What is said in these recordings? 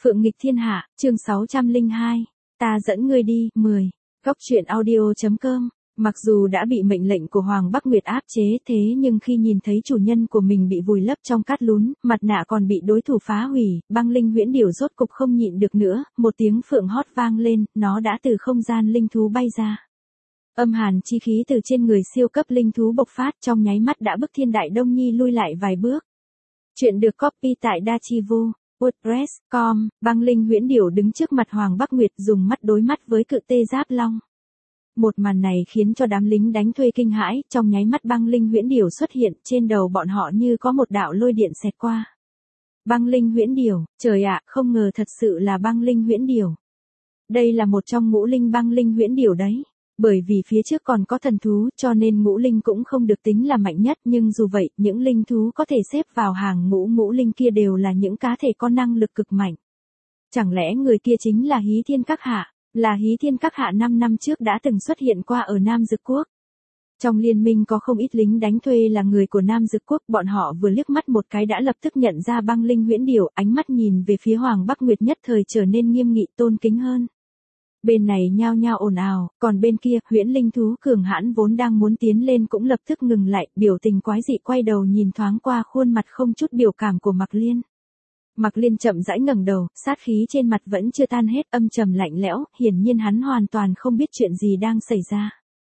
Phượng nghịch thiên hạ, chương 602. Ta dẫn ngươi đi, 10. Góc truyện audio.com. Mặc dù đã bị mệnh lệnh của Hoàng Bắc Nguyệt áp chế thế nhưng khi nhìn thấy chủ nhân của mình bị vùi lấp trong cát lún, mặt nạ còn bị đối thủ phá hủy, Băng Linh huyễn điểu rốt cục không nhịn được nữa, một tiếng phượng hót vang lên, nó đã từ không gian linh thú bay ra. Âm hàn chi khí từ trên người siêu cấp linh thú bộc phát trong nháy mắt đã bức Thiên Đại Đông Nhi lui lại vài bước. Chuyện được copy tại Dachivu. WordPress.com, Băng Linh huyễn điểu đứng trước mặt Hoàng Bắc Nguyệt dùng mắt đối mắt với cự tê giáp long. Một màn này khiến cho đám lính đánh thuê kinh hãi, trong nháy mắt Băng Linh huyễn điểu xuất hiện, trên đầu bọn họ như có một đạo lôi điện xẹt qua. Băng Linh huyễn điểu, trời ạ, không ngờ thật sự là Băng Linh huyễn điểu. Đây là một trong ngũ linh Băng Linh huyễn điểu đấy. Bởi vì phía trước còn có thần thú cho nên ngũ linh cũng không được tính là mạnh nhất, nhưng dù vậy, những linh thú có thể xếp vào hàng ngũ linh kia đều là những cá thể có năng lực cực mạnh. Chẳng lẽ người kia chính là Hí Thiên Các Hạ, là Hí Thiên Các Hạ 5 năm trước đã từng xuất hiện qua ở Nam Dực Quốc. Trong liên minh có không ít lính đánh thuê là người của Nam Dực Quốc, bọn họ vừa liếc mắt một cái đã lập tức nhận ra Băng Linh huyễn điểu, ánh mắt nhìn về phía Hoàng Bắc Nguyệt nhất thời trở nên nghiêm nghị tôn kính hơn. Bên này nhao nhao ồn ào, còn bên kia, huyễn linh thú cường hãn vốn đang muốn tiến lên cũng lập tức ngừng lại, biểu tình quái dị quay đầu nhìn thoáng qua khuôn mặt không chút biểu cảm của Mạc Liên. Mạc Liên chậm rãi ngẩng đầu, sát khí trên mặt vẫn chưa tan hết, âm trầm lạnh lẽo, hiển nhiên hắn hoàn toàn không biết chuyện gì đang xảy ra.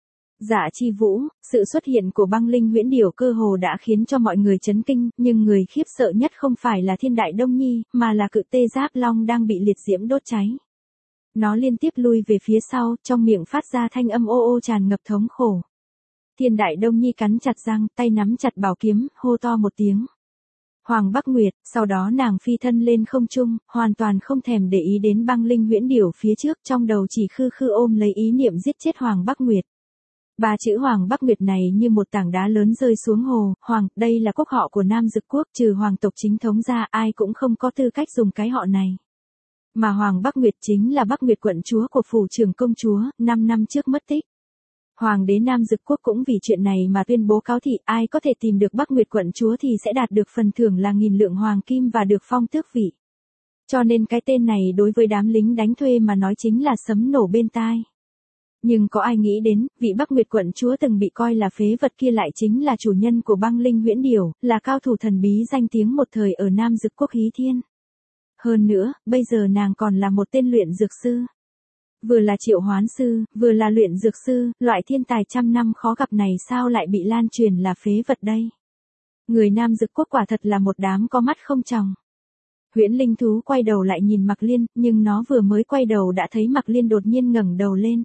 Dạ Chi Vũ, sự xuất hiện của Băng Linh huyễn điểu cơ hồ đã khiến cho mọi người chấn kinh, nhưng người khiếp sợ nhất không phải là Thiên Đại Đông Nhi, mà là cự tê giáp long đang bị liệt diễm đốt cháy. Nó liên tiếp lui về phía sau, trong miệng phát ra thanh âm ô ô tràn ngập thống khổ. Thiên Đại Đông Nhi cắn chặt răng, tay nắm chặt bảo kiếm, hô to một tiếng. Hoàng Bắc Nguyệt, sau đó nàng phi thân lên không trung, hoàn toàn không thèm để ý đến Băng Linh huyễn điểu phía trước, trong đầu chỉ khư khư ôm lấy ý niệm giết chết Hoàng Bắc Nguyệt. Ba chữ Hoàng Bắc Nguyệt này như một tảng đá lớn rơi xuống hồ, Hoàng, đây là quốc họ của Nam Dực Quốc, trừ hoàng tộc chính thống ra ai cũng không có tư cách dùng cái họ này. Mà Hoàng Bắc Nguyệt chính là Bắc Nguyệt quận chúa của phủ trưởng công chúa, 5 năm trước mất tích. Hoàng đế Nam Dực Quốc cũng vì chuyện này mà tuyên bố cáo thị, ai có thể tìm được Bắc Nguyệt quận chúa thì sẽ đạt được phần thưởng là 1000 lượng hoàng kim và được phong tước vị. Cho nên cái tên này đối với đám lính đánh thuê mà nói chính là sấm nổ bên tai. Nhưng có ai nghĩ đến, vị Bắc Nguyệt quận chúa từng bị coi là phế vật kia lại chính là chủ nhân của Băng Linh huyễn điểu, là cao thủ thần bí danh tiếng một thời ở Nam Dực Quốc Hí Thiên. Hơn nữa, bây giờ nàng còn là một tên luyện dược sư. Vừa là triệu hoán sư, vừa là luyện dược sư, loại thiên tài trăm năm khó gặp này sao lại bị lan truyền là phế vật đây? Người Nam Dực Quốc quả thật là một đám có mắt không tròng. Huyễn linh thú quay đầu lại nhìn Mạc Liên, nhưng nó vừa mới quay đầu đã thấy Mạc Liên đột nhiên ngẩng đầu lên.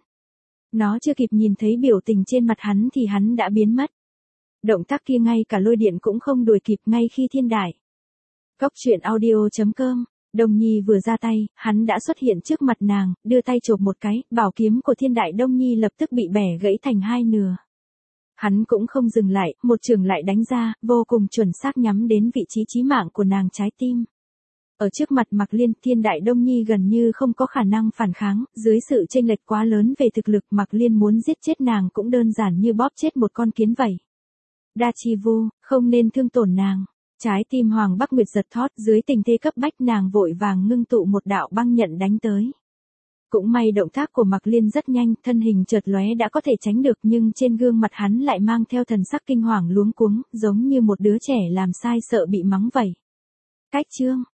Nó chưa kịp nhìn thấy biểu tình trên mặt hắn thì hắn đã biến mất. Động tác kia ngay cả lôi điện cũng không đuổi kịp ngay khi Thiên Đại. Góc truyện audio.com. Đông Nhi vừa ra tay, hắn đã xuất hiện trước mặt nàng, đưa tay chộp một cái, bảo kiếm của Thiên Đại Đông Nhi lập tức bị bẻ gãy thành hai nửa. Hắn cũng không dừng lại, một chưởng lại đánh ra, vô cùng chuẩn xác nhắm đến vị trí chí mạng của nàng trái tim. Ở trước mặt Mạc Liên, Thiên Đại Đông Nhi gần như không có khả năng phản kháng, dưới sự chênh lệch quá lớn về thực lực Mạc Liên muốn giết chết nàng cũng đơn giản như bóp chết một con kiến vậy. Dachivu, không nên thương tổn nàng. Trái tim Hoàng Bắc Nguyệt giật thót, dưới tình thế cấp bách nàng vội vàng ngưng tụ một đạo băng nhận đánh tới. Cũng may động tác của Mạc Liên rất nhanh, thân hình chợt lóe đã có thể tránh được nhưng trên gương mặt hắn lại mang theo thần sắc kinh hoàng luống cuống, giống như một đứa trẻ làm sai sợ bị mắng vậy. Cách chương